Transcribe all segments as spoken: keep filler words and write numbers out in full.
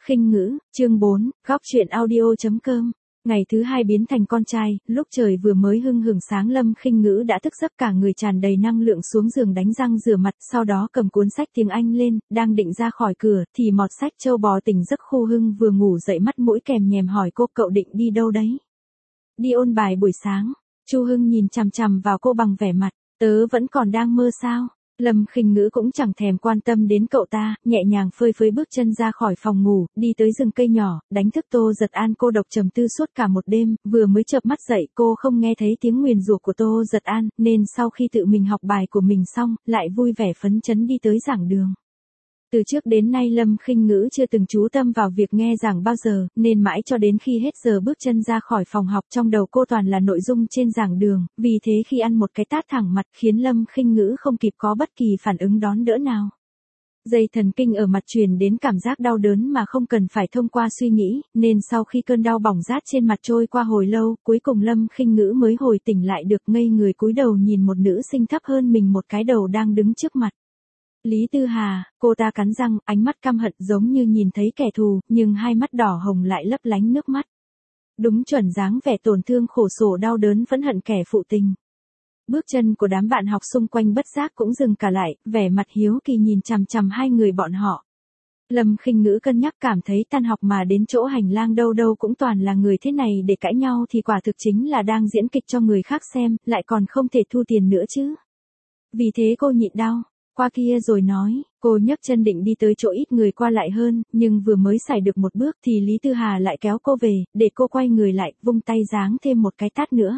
Khinh ngữ, chương bốn, góc truyện audio.com. Ngày thứ hai biến thành con trai, lúc trời vừa mới hưng hừng sáng Lâm Khinh Ngữ đã thức giấc cả người tràn đầy năng lượng xuống giường đánh răng rửa mặt, sau đó cầm cuốn sách tiếng Anh lên, đang định ra khỏi cửa, thì mọt sách châu bò tỉnh giấc Khu Hưng vừa ngủ dậy mắt mũi kèm nhèm hỏi cô cậu định đi đâu đấy? Đi ôn bài buổi sáng. Chu Hưng nhìn chằm chằm vào cô bằng vẻ mặt, tớ vẫn còn đang mơ sao? Lâm Khinh Ngữ cũng chẳng thèm quan tâm đến cậu ta, nhẹ nhàng phơi phới bước chân ra khỏi phòng ngủ, đi tới rừng cây nhỏ, đánh thức Tô Giật An. Cô độc trầm tư suốt cả một đêm, vừa mới chợp mắt dậy cô không nghe thấy tiếng nguyền rủa của Tô Giật An, nên sau khi tự mình học bài của mình xong, lại vui vẻ phấn chấn đi tới giảng đường. Từ trước đến nay Lâm Khinh Ngữ chưa từng chú tâm vào việc nghe giảng bao giờ, nên mãi cho đến khi hết giờ bước chân ra khỏi phòng học trong đầu cô toàn là nội dung trên giảng đường, vì thế khi ăn một cái tát thẳng mặt khiến Lâm Khinh Ngữ không kịp có bất kỳ phản ứng đón đỡ nào. Dây thần kinh ở mặt truyền đến cảm giác đau đớn mà không cần phải thông qua suy nghĩ, nên sau khi cơn đau bỏng rát trên mặt trôi qua hồi lâu, cuối cùng Lâm Khinh Ngữ mới hồi tỉnh lại được, ngây người cúi đầu nhìn một nữ sinh thấp hơn mình một cái đầu đang đứng trước mặt. Lý Tư Hà, cô ta cắn răng, ánh mắt căm hận giống như nhìn thấy kẻ thù, nhưng hai mắt đỏ hồng lại lấp lánh nước mắt. Đúng chuẩn dáng vẻ tổn thương khổ sở đau đớn phẫn hận kẻ phụ tình. Bước chân của đám bạn học xung quanh bất giác cũng dừng cả lại, vẻ mặt hiếu kỳ nhìn chằm chằm hai người bọn họ. Lâm Khinh Ngữ cân nhắc cảm thấy tan học mà đến chỗ hành lang đâu đâu cũng toàn là người thế này để cãi nhau thì quả thực chính là đang diễn kịch cho người khác xem, lại còn không thể thu tiền nữa chứ. Vì thế cô nhịn đau. Qua kia rồi nói, cô nhấc chân định đi tới chỗ ít người qua lại hơn, nhưng vừa mới xài được một bước thì Lý Tư Hà lại kéo cô về, để cô quay người lại, vung tay giáng thêm một cái tát nữa.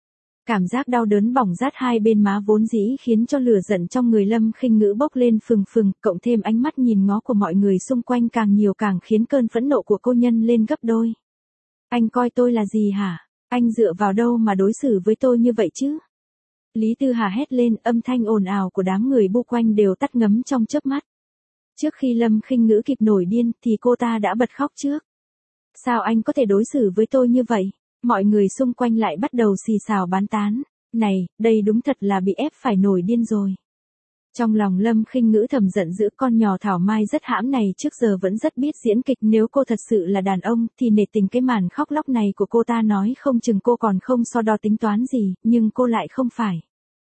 Cảm giác đau đớn bỏng rát hai bên má vốn dĩ khiến cho lửa giận trong người Lâm Khinh Ngữ bốc lên phừng phừng, cộng thêm ánh mắt nhìn ngó của mọi người xung quanh càng nhiều càng khiến cơn phẫn nộ của cô nhân lên gấp đôi. Anh coi tôi là gì hả? Anh dựa vào đâu mà đối xử với tôi như vậy chứ? Lý Tư Hà hét lên, âm thanh ồn ào của đám người bu quanh đều tắt ngấm trong chớp mắt. Trước khi Lâm Khinh Ngữ kịp nổi điên thì cô ta đã bật khóc trước. Sao anh có thể đối xử với tôi như vậy? Mọi người xung quanh lại bắt đầu xì xào bán tán. Này, đây đúng thật là bị ép phải nổi điên rồi. Trong lòng Lâm Khinh Ngữ thầm giận dữ, con nhỏ thảo mai rất hãm này trước giờ vẫn rất biết diễn kịch, nếu cô thật sự là đàn ông thì nể tình cái màn khóc lóc này của cô ta nói không chừng cô còn không so đo tính toán gì, nhưng cô lại không phải.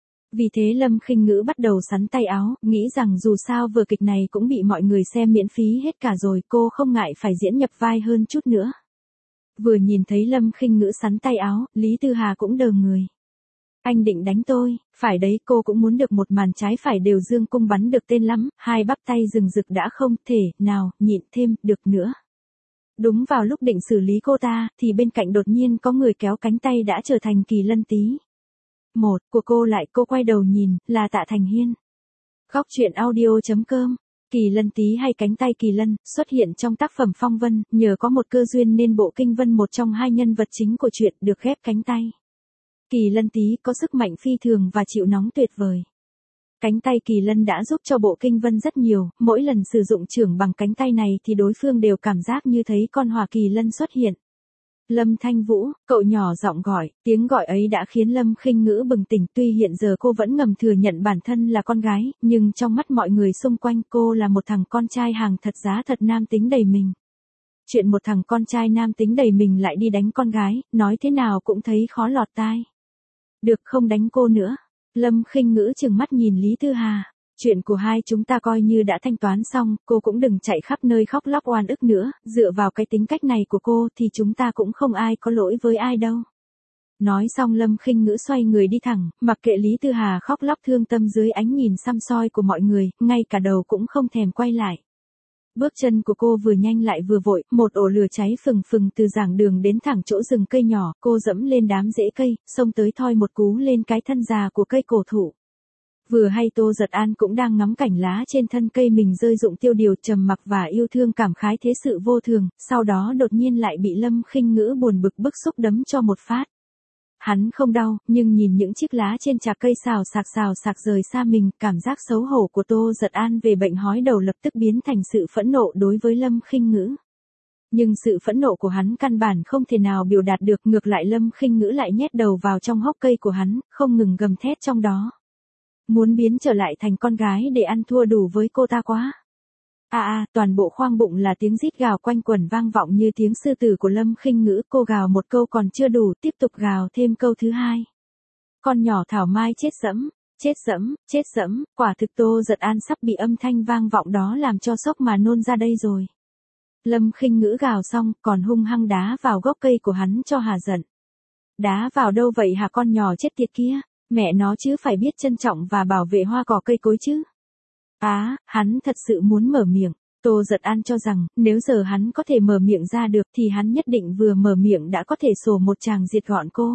Vì thế Lâm Khinh Ngữ bắt đầu xắn tay áo, nghĩ rằng dù sao vở kịch này cũng bị mọi người xem miễn phí hết cả rồi, cô không ngại phải diễn nhập vai hơn chút nữa. Vừa nhìn thấy Lâm Khinh Ngữ xắn tay áo, Lý Tư Hà cũng đờ người. Anh định đánh tôi, phải đấy, cô cũng muốn được một màn trái phải đều dương cung bắn được tên lắm, hai bắp tay rừng rực đã không thể, nào, nhịn thêm, được nữa. Đúng vào lúc định xử lý cô ta, thì bên cạnh đột nhiên có người kéo cánh tay đã trở thành Kỳ Lân Tý. Một, của cô lại, cô quay đầu nhìn, là Tạ Thành Hiên. Góc truyện audio.com. Kỳ Lân Tý hay cánh tay Kỳ Lân, xuất hiện trong tác phẩm Phong Vân, nhờ có một cơ duyên nên Bộ Kinh Vân một trong hai nhân vật chính của truyện được ghép cánh tay. Kỳ Lân Tý có sức mạnh phi thường và chịu nóng tuyệt vời. Cánh tay Kỳ Lân đã giúp cho Bộ Kinh Vân rất nhiều, mỗi lần sử dụng chưởng bằng cánh tay này thì đối phương đều cảm giác như thấy con hỏa Kỳ Lân xuất hiện. Lâm Thanh Vũ, cậu nhỏ giọng gọi, tiếng gọi ấy đã khiến Lâm Khinh Ngữ bừng tỉnh, tuy hiện giờ cô vẫn ngầm thừa nhận bản thân là con gái, nhưng trong mắt mọi người xung quanh cô là một thằng con trai hàng thật giá thật nam tính đầy mình. Chuyện một thằng con trai nam tính đầy mình lại đi đánh con gái, nói thế nào cũng thấy khó lọt tai. Được, không đánh cô nữa. Lâm Khinh Ngữ trừng mắt nhìn Lý Tư Hà. Chuyện của hai chúng ta coi như đã thanh toán xong, cô cũng đừng chạy khắp nơi khóc lóc oan ức nữa, dựa vào cái tính cách này của cô thì chúng ta cũng không ai có lỗi với ai đâu. Nói xong Lâm Khinh Ngữ xoay người đi thẳng, mặc kệ Lý Tư Hà khóc lóc thương tâm dưới ánh nhìn săm soi của mọi người, ngay cả đầu cũng không thèm quay lại. Bước chân của cô vừa nhanh lại vừa vội, một ổ lửa cháy phừng phừng từ giảng đường đến thẳng chỗ rừng cây nhỏ, cô dẫm lên đám rễ cây, xông tới thoi một cú lên cái thân già của cây cổ thụ. Vừa hay Tô Giật An cũng đang ngắm cảnh lá trên thân cây mình rơi rụng tiêu điều, trầm mặc và yêu thương cảm khái thế sự vô thường, sau đó đột nhiên lại bị Lâm Khinh Ngữ buồn bực bức xúc đấm cho một phát. Hắn không đau, nhưng nhìn những chiếc lá trên chạc cây xào xạc xào xạc rời xa mình, cảm giác xấu hổ của Tô Giật An về bệnh hói đầu lập tức biến thành sự phẫn nộ đối với Lâm Khinh Ngữ. Nhưng sự phẫn nộ của hắn căn bản không thể nào biểu đạt được, ngược lại Lâm Khinh Ngữ lại nhét đầu vào trong hốc cây của hắn, không ngừng gầm thét trong đó. Muốn biến trở lại thành con gái để ăn thua đủ với cô ta quá. A a, toàn bộ khoang bụng là tiếng rít gào quanh quẩn vang vọng như tiếng sư tử của Lâm Khinh Ngữ, cô gào một câu còn chưa đủ, tiếp tục gào thêm câu thứ hai. Con nhỏ thảo mai chết dẫm, chết dẫm, chết dẫm, quả thực Tô Giật An sắp bị âm thanh vang vọng đó làm cho sốc mà nôn ra đây rồi. Lâm Khinh Ngữ gào xong, còn hung hăng đá vào gốc cây của hắn cho hà giận. Đá vào đâu vậy hả con nhỏ chết tiệt kia, mẹ nó chứ phải biết trân trọng và bảo vệ hoa cỏ cây cối chứ. Á, à, hắn thật sự muốn mở miệng, Tô Giật An cho rằng, nếu giờ hắn có thể mở miệng ra được thì hắn nhất định vừa mở miệng đã có thể sổ một tràng diệt gọn cô.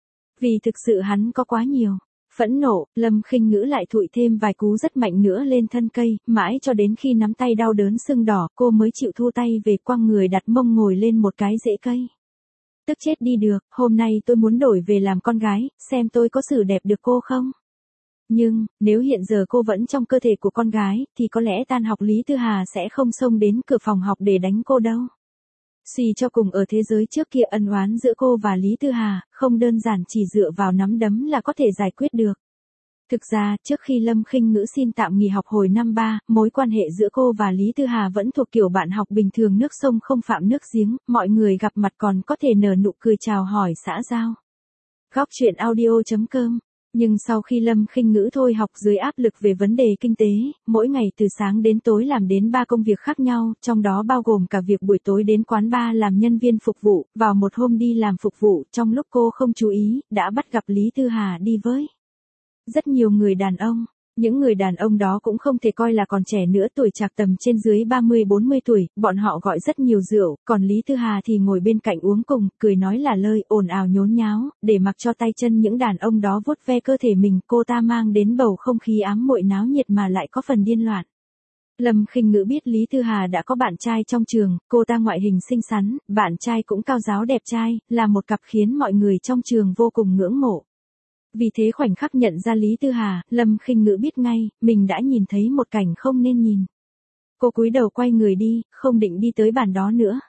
Vì thực sự hắn có quá nhiều. Phẫn nộ, Lâm Khinh Ngữ lại thụi thêm vài cú rất mạnh nữa lên thân cây, mãi cho đến khi nắm tay đau đớn sưng đỏ, cô mới chịu thu tay về quăng người đặt mông ngồi lên một cái rễ cây. Tức chết đi được, hôm nay tôi muốn đổi về làm con gái, xem tôi có xử đẹp được cô không? Nhưng, nếu hiện giờ cô vẫn trong cơ thể của con gái, thì có lẽ tan học Lý Tư Hà sẽ không xông đến cửa phòng học để đánh cô đâu. Suy cho cùng ở thế giới trước kia ân oán giữa cô và Lý Tư Hà, không đơn giản chỉ dựa vào nắm đấm là có thể giải quyết được. Thực ra, trước khi Lâm Khinh Ngữ xin tạm nghỉ học hồi năm ba, mối quan hệ giữa cô và Lý Tư Hà vẫn thuộc kiểu bạn học bình thường nước sông không phạm nước giếng, mọi người gặp mặt còn có thể nở nụ cười chào hỏi xã giao. Góc truyện audio chấm com. Nhưng sau khi Lâm Khinh Ngữ thôi học dưới áp lực về vấn đề kinh tế, mỗi ngày từ sáng đến tối làm đến ba công việc khác nhau, trong đó bao gồm cả việc buổi tối đến quán bar làm nhân viên phục vụ, vào một hôm đi làm phục vụ, trong lúc cô không chú ý, đã bắt gặp Lý Tư Hà đi với rất nhiều người đàn ông. Những người đàn ông đó cũng không thể coi là còn trẻ nữa, tuổi trạc tầm trên dưới ba mươi bốn mươi tuổi, bọn họ gọi rất nhiều rượu, còn Lý Tư Hà thì ngồi bên cạnh uống cùng, cười nói là lời, ồn ào nhốn nháo, để mặc cho tay chân những đàn ông đó vuốt ve cơ thể mình, cô ta mang đến bầu không khí ám muội náo nhiệt mà lại có phần điên loạn. Lâm Khinh Ngữ biết Lý Tư Hà đã có bạn trai trong trường, cô ta ngoại hình xinh xắn, bạn trai cũng cao ráo đẹp trai, là một cặp khiến mọi người trong trường vô cùng ngưỡng mộ. Vì thế khoảnh khắc nhận ra Lý Tư Hà, Lâm Khinh Ngữ biết ngay, mình đã nhìn thấy một cảnh không nên nhìn. Cô cúi đầu quay người đi, không định đi tới bàn đó nữa.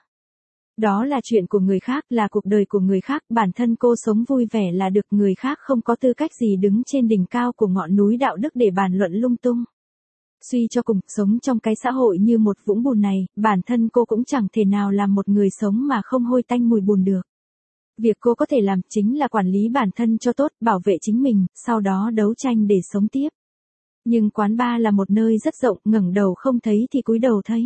Đó là chuyện của người khác, là cuộc đời của người khác, bản thân cô sống vui vẻ là được, người khác không có tư cách gì đứng trên đỉnh cao của ngọn núi đạo đức để bàn luận lung tung. Suy cho cùng, sống trong cái xã hội như một vũng bùn này, bản thân cô cũng chẳng thể nào làm một người sống mà không hôi tanh mùi bùn được. Việc cô có thể làm chính là quản lý bản thân cho tốt, bảo vệ chính mình, sau đó đấu tranh để sống tiếp. Nhưng quán bar là một nơi rất rộng, ngẩng đầu không thấy thì cúi đầu thấy.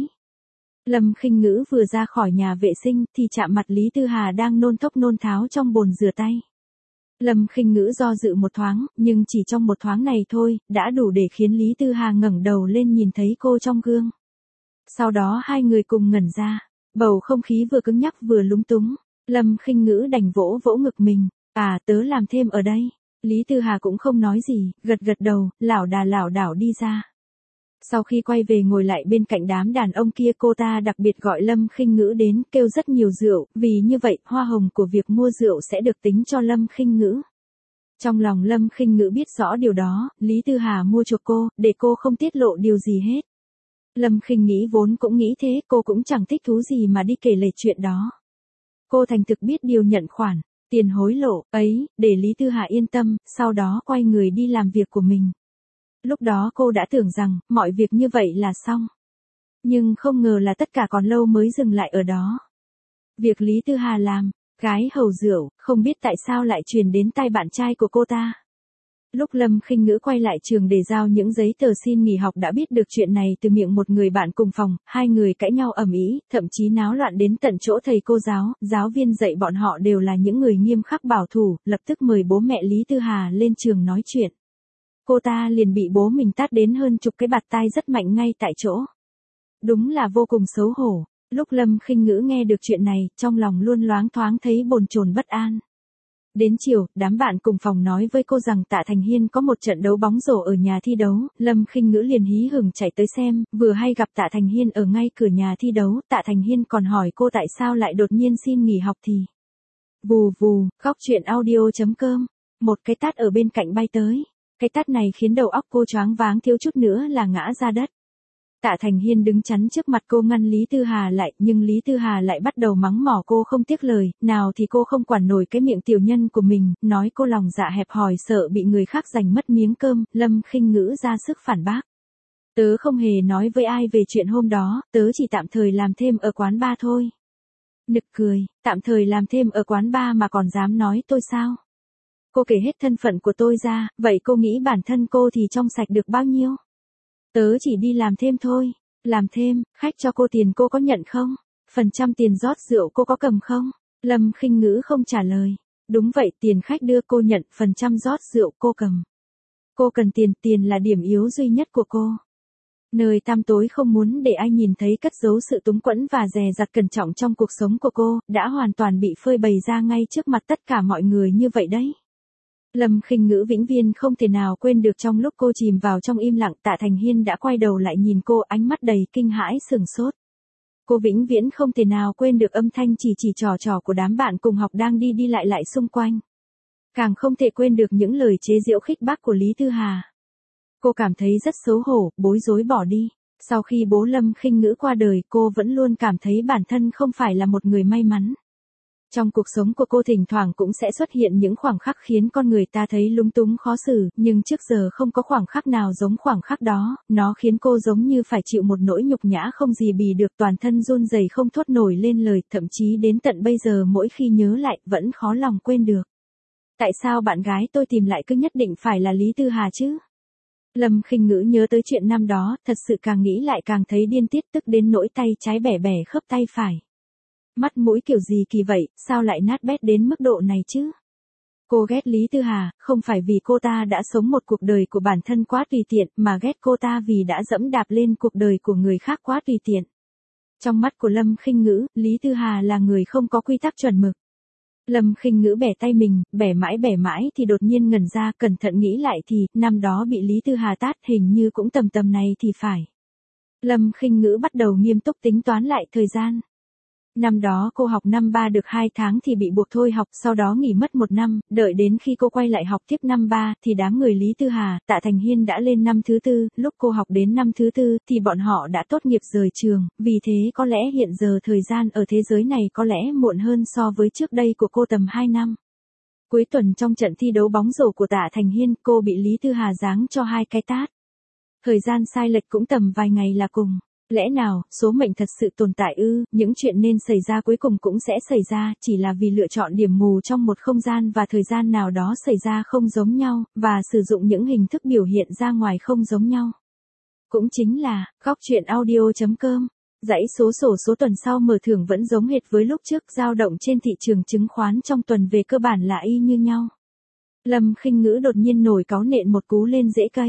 Lâm Khinh Ngữ vừa ra khỏi nhà vệ sinh thì chạm mặt Lý Tư Hà đang nôn thốc nôn tháo trong bồn rửa tay. Lâm Khinh Ngữ do dự một thoáng, nhưng chỉ trong một thoáng này thôi, đã đủ để khiến Lý Tư Hà ngẩng đầu lên nhìn thấy cô trong gương. Sau đó hai người cùng ngẩn ra, bầu không khí vừa cứng nhắc vừa lúng túng. Lâm Khinh Ngữ đành vỗ vỗ ngực mình, à tớ làm thêm ở đây. Lý Tư Hà cũng không nói gì, gật gật đầu, lảo đà lảo đảo đi ra. Sau khi quay về ngồi lại bên cạnh đám đàn ông kia, cô ta đặc biệt gọi Lâm Khinh Ngữ đến, kêu rất nhiều rượu, vì như vậy, hoa hồng của việc mua rượu sẽ được tính cho Lâm Khinh Ngữ. Trong lòng Lâm Khinh Ngữ biết rõ điều đó, Lý Tư Hà mua chuộc cô, để cô không tiết lộ điều gì hết. Lâm Khinh nghĩ vốn cũng nghĩ thế, cô cũng chẳng thích thú gì mà đi kể lể chuyện đó. Cô thành thực biết điều nhận khoản, tiền hối lộ, ấy, để Lý Tư Hà yên tâm, sau đó quay người đi làm việc của mình. Lúc đó cô đã tưởng rằng, mọi việc như vậy là xong. Nhưng không ngờ là tất cả còn lâu mới dừng lại ở đó. Việc Lý Tư Hà làm, gái hầu rượu, không biết tại sao lại truyền đến tai bạn trai của cô ta. Lúc Lâm Khinh Ngữ quay lại trường để giao những giấy tờ xin nghỉ học đã biết được chuyện này từ miệng một người bạn cùng phòng, hai người cãi nhau ầm ĩ, thậm chí náo loạn đến tận chỗ thầy cô giáo, giáo viên dạy bọn họ đều là những người nghiêm khắc bảo thủ, lập tức mời bố mẹ Lý Tư Hà lên trường nói chuyện. Cô ta liền bị bố mình tát đến hơn chục cái bạt tai rất mạnh ngay tại chỗ. Đúng là vô cùng xấu hổ. Lúc Lâm Khinh Ngữ nghe được chuyện này, trong lòng luôn loáng thoáng thấy bồn chồn bất an. Đến chiều, đám bạn cùng phòng nói với cô rằng Tạ Thành Hiên có một trận đấu bóng rổ ở nhà thi đấu, Lâm Khinh Ngữ liền hí hửng chạy tới xem, vừa hay gặp Tạ Thành Hiên ở ngay cửa nhà thi đấu, Tạ Thành Hiên còn hỏi cô tại sao lại đột nhiên xin nghỉ học thì. Vù vù, góc truyện audio chấm com, một cái tát ở bên cạnh bay tới. Cái tát này khiến đầu óc cô choáng váng thiếu chút nữa là ngã ra đất. Tạ Thành Hiên đứng chắn trước mặt cô ngăn Lý Tư Hà lại, nhưng Lý Tư Hà lại bắt đầu mắng mỏ cô không tiếc lời, nào thì cô không quản nổi cái miệng tiểu nhân của mình, nói cô lòng dạ hẹp hòi sợ bị người khác giành mất miếng cơm, Lâm Khinh Ngữ ra sức phản bác. Tớ không hề nói với ai về chuyện hôm đó, tớ chỉ tạm thời làm thêm ở quán bar thôi. Nực cười, tạm thời làm thêm ở quán bar mà còn dám nói tôi sao? Cô kể hết thân phận của tôi ra, vậy cô nghĩ bản thân cô thì trong sạch được bao nhiêu? Tớ chỉ đi làm thêm thôi. Làm thêm, khách cho cô tiền cô có nhận không? Phần trăm tiền rót rượu cô có cầm không? Lâm Khinh Ngữ không trả lời. Đúng vậy, tiền khách đưa cô nhận, phần trăm rót rượu cô cầm. Cô cần tiền, tiền là điểm yếu duy nhất của cô. Nơi tăm tối không muốn để ai nhìn thấy cất giấu sự túng quẫn và dè dặt cẩn trọng trong cuộc sống của cô, đã hoàn toàn bị phơi bày ra ngay trước mặt tất cả mọi người như vậy đấy. Lâm Khinh Ngữ vĩnh viễn không thể nào quên được trong lúc cô chìm vào trong im lặng, Tạ Thành Hiên đã quay đầu lại nhìn cô, ánh mắt đầy kinh hãi sửng sốt. Cô vĩnh viễn không thể nào quên được âm thanh chỉ chỉ trò trò của đám bạn cùng học đang đi đi lại lại xung quanh. Càng không thể quên được những lời chế giễu khích bác của Lý Tư Hà. Cô cảm thấy rất xấu hổ, bối rối bỏ đi. Sau khi bố Lâm Khinh Ngữ qua đời, cô vẫn luôn cảm thấy bản thân không phải là một người may mắn. Trong cuộc sống của cô thỉnh thoảng cũng sẽ xuất hiện những khoảng khắc khiến con người ta thấy lúng túng khó xử, nhưng trước giờ không có khoảng khắc nào giống khoảng khắc đó, nó khiến cô giống như phải chịu một nỗi nhục nhã không gì bì được, toàn thân run rẩy không thốt nổi lên lời, thậm chí đến tận bây giờ mỗi khi nhớ lại vẫn khó lòng quên được. Tại sao bạn gái tôi tìm lại cứ nhất định phải là Lý Tư Hà chứ? Lâm Khinh Ngữ nhớ tới chuyện năm đó, thật sự càng nghĩ lại càng thấy điên tiết, tức đến nỗi tay trái bẻ bẻ khớp tay phải. Mắt mũi kiểu gì kỳ vậy, sao lại nát bét đến mức độ này chứ? Cô ghét Lý Tư Hà, không phải vì cô ta đã sống một cuộc đời của bản thân quá tùy tiện, mà ghét cô ta vì đã dẫm đạp lên cuộc đời của người khác quá tùy tiện. Trong mắt của Lâm Khinh Ngữ, Lý Tư Hà là người không có quy tắc chuẩn mực. Lâm Khinh Ngữ bẻ tay mình, bẻ mãi bẻ mãi thì đột nhiên ngẩn ra, cẩn thận nghĩ lại thì, năm đó bị Lý Tư Hà tát hình như cũng tầm tầm này thì phải. Lâm Khinh Ngữ bắt đầu nghiêm túc tính toán lại thời gian. Năm đó cô học năm ba được hai tháng thì bị buộc thôi học, sau đó nghỉ mất một năm, đợi đến khi cô quay lại học tiếp năm ba thì đám người Lý Tư Hà, Tạ Thành Hiên đã lên năm thứ tư, lúc cô học đến năm thứ tư thì bọn họ đã tốt nghiệp rời trường, vì thế có lẽ hiện giờ thời gian ở thế giới này có lẽ muộn hơn so với trước đây của cô tầm hai năm. Cuối tuần trong trận thi đấu bóng rổ của Tạ Thành Hiên, cô bị Lý Tư Hà giáng cho hai cái tát. Thời gian sai lệch cũng tầm vài ngày là cùng. Lẽ nào, số mệnh thật sự tồn tại ư, những chuyện nên xảy ra cuối cùng cũng sẽ xảy ra, chỉ là vì lựa chọn điểm mù trong một không gian và thời gian nào đó xảy ra không giống nhau, và sử dụng những hình thức biểu hiện ra ngoài không giống nhau. Cũng chính là, góc truyện audio chấm com. Dãy số sổ số tuần sau mở thưởng vẫn giống hệt với lúc trước, dao động trên thị trường chứng khoán trong tuần về cơ bản là y như nhau. Lâm Khinh Ngữ đột nhiên nổi cáu nện một cú lên rễ cây.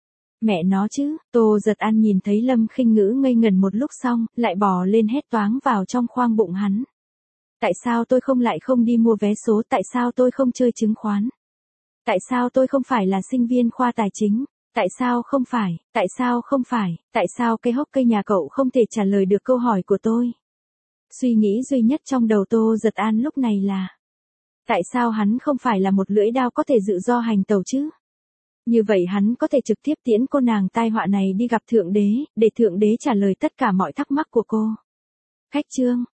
Mẹ nó chứ, Tô Giật An nhìn thấy Lâm Khinh Ngữ ngây ngần một lúc xong, lại bò lên hét toáng vào trong khoang bụng hắn. Tại sao tôi không lại không đi mua vé số, tại sao tôi không chơi chứng khoán? Tại sao tôi không phải là sinh viên khoa tài chính? Tại sao không phải, tại sao không phải, tại sao cây hốc cây nhà cậu không thể trả lời được câu hỏi của tôi? Suy nghĩ duy nhất trong đầu Tô Giật An lúc này là, tại sao hắn không phải là một lưỡi đao có thể tự do hành tẩu chứ? Như vậy hắn có thể trực tiếp tiễn cô nàng tai họa này đi gặp Thượng Đế, để Thượng Đế trả lời tất cả mọi thắc mắc của cô. Khách trương.